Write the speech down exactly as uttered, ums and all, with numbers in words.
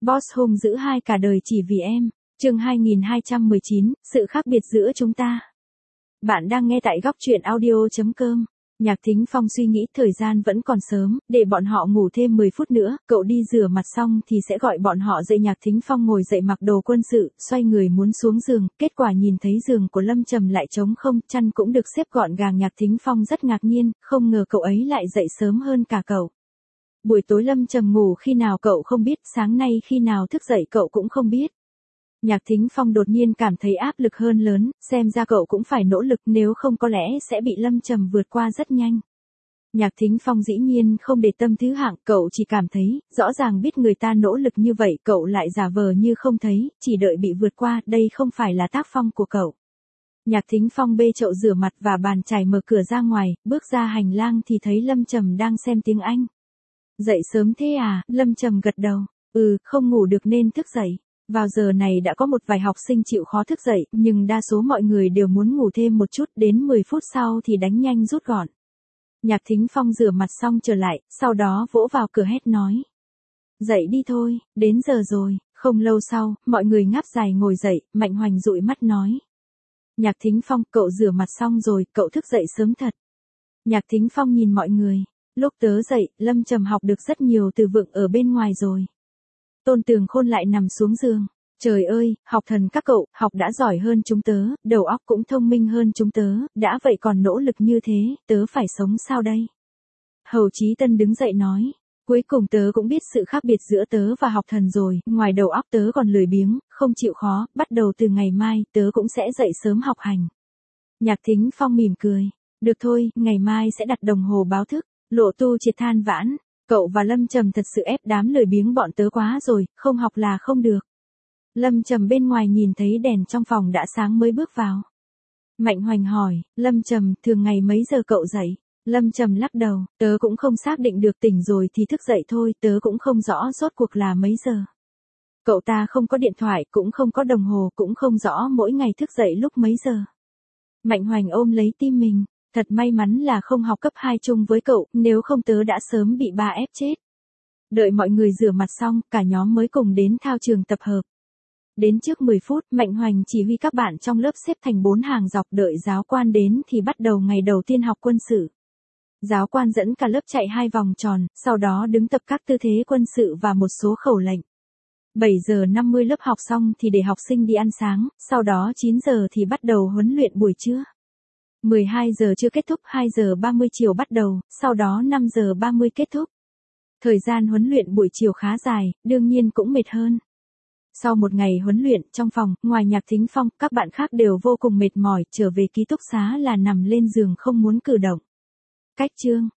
Boss hung dữ hai cả đời chỉ vì em. Chương hai nghìn hai trăm mười chín, sự khác biệt giữa chúng ta. Bạn đang nghe tại góc truyện audio chấm com. Nhạc Thính Phong suy nghĩ thời gian vẫn còn sớm, để bọn họ ngủ thêm mười phút nữa, cậu đi rửa mặt xong thì sẽ gọi bọn họ dậy. Nhạc Thính Phong ngồi dậy mặc đồ quân sự, xoay người muốn xuống giường, kết quả nhìn thấy giường của Lâm Trầm lại trống không, chăn cũng được xếp gọn gàng. Nhạc Thính Phong rất ngạc nhiên, không ngờ cậu ấy lại dậy sớm hơn cả cậu. Buổi tối Lâm Trầm ngủ khi nào cậu không biết, sáng nay khi nào thức dậy cậu cũng không biết. Nhạc Thính Phong đột nhiên cảm thấy áp lực hơn lớn, xem ra cậu cũng phải nỗ lực, nếu không có lẽ sẽ bị Lâm Trầm vượt qua rất nhanh. Nhạc Thính Phong dĩ nhiên không để tâm thứ hạng, cậu chỉ cảm thấy, rõ ràng biết người ta nỗ lực như vậy, cậu lại giả vờ như không thấy, chỉ đợi bị vượt qua, đây không phải là tác phong của cậu. Nhạc Thính Phong bê chậu rửa mặt và bàn chải, mở cửa ra ngoài, bước ra hành lang thì thấy Lâm Trầm đang xem tiếng Anh. Dậy sớm thế à? Lâm Trầm gật đầu. Ừ, không ngủ được nên thức dậy. Vào giờ này đã có một vài học sinh chịu khó thức dậy, nhưng đa số mọi người đều muốn ngủ thêm một chút, đến mười phút sau thì đánh nhanh rút gọn. Nhạc Thính Phong rửa mặt xong trở lại, sau đó vỗ vào cửa hét nói. Dậy đi thôi, đến giờ rồi. Không lâu sau, mọi người ngáp dài ngồi dậy, Mạnh Hoành dụi mắt nói. Nhạc Thính Phong, cậu rửa mặt xong rồi, cậu thức dậy sớm thật. Nhạc Thính Phong nhìn mọi người. Lúc tớ dậy, Lâm Trầm học được rất nhiều từ vựng ở bên ngoài rồi. Tôn Tường Khôn lại nằm xuống giường. Trời ơi, học thần các cậu, học đã giỏi hơn chúng tớ, đầu óc cũng thông minh hơn chúng tớ, đã vậy còn nỗ lực như thế, tớ phải sống sao đây? Hầu Chí Tân đứng dậy nói. Cuối cùng tớ cũng biết sự khác biệt giữa tớ và học thần rồi, ngoài đầu óc tớ còn lười biếng, không chịu khó, bắt đầu từ ngày mai, tớ cũng sẽ dậy sớm học hành. Nhạc Thính Phong mỉm cười. Được thôi, ngày mai sẽ đặt đồng hồ báo thức. Lộ Tu Triệt than vãn, cậu và Lâm Trầm thật sự ép đám lười biếng bọn tớ quá rồi, không học là không được. Lâm Trầm bên ngoài nhìn thấy đèn trong phòng đã sáng mới bước vào. Mạnh Hoành hỏi, Lâm Trầm, thường ngày mấy giờ cậu dậy? Lâm Trầm lắc đầu, tớ cũng không xác định được, tỉnh rồi thì thức dậy thôi, tớ cũng không rõ rốt cuộc là mấy giờ. Cậu ta không có điện thoại, cũng không có đồng hồ, cũng không rõ mỗi ngày thức dậy lúc mấy giờ. Mạnh Hoành ôm lấy tim mình. Thật may mắn là không học cấp hai chung với cậu, nếu không tớ đã sớm bị ba ép chết. Đợi mọi người rửa mặt xong, cả nhóm mới cùng đến thao trường tập hợp. Đến trước mười phút, Mạnh Hoành chỉ huy các bạn trong lớp xếp thành bốn hàng dọc, đợi giáo quan đến thì bắt đầu ngày đầu tiên học quân sự. Giáo quan dẫn cả lớp chạy hai vòng tròn, sau đó đứng tập các tư thế quân sự và một số khẩu lệnh. bảy giờ năm mươi lớp học xong thì để học sinh đi ăn sáng, sau đó chín giờ thì bắt đầu huấn luyện buổi trưa. mười hai giờ chưa kết thúc, hai giờ ba mươi chiều bắt đầu, sau đó năm giờ ba mươi kết thúc. Thời gian huấn luyện buổi chiều khá dài, đương nhiên cũng mệt hơn. Sau một ngày huấn luyện, trong phòng, ngoài Nhạc Thính Phong, các bạn khác đều vô cùng mệt mỏi, trở về ký túc xá là nằm lên giường không muốn cử động. Cách chương,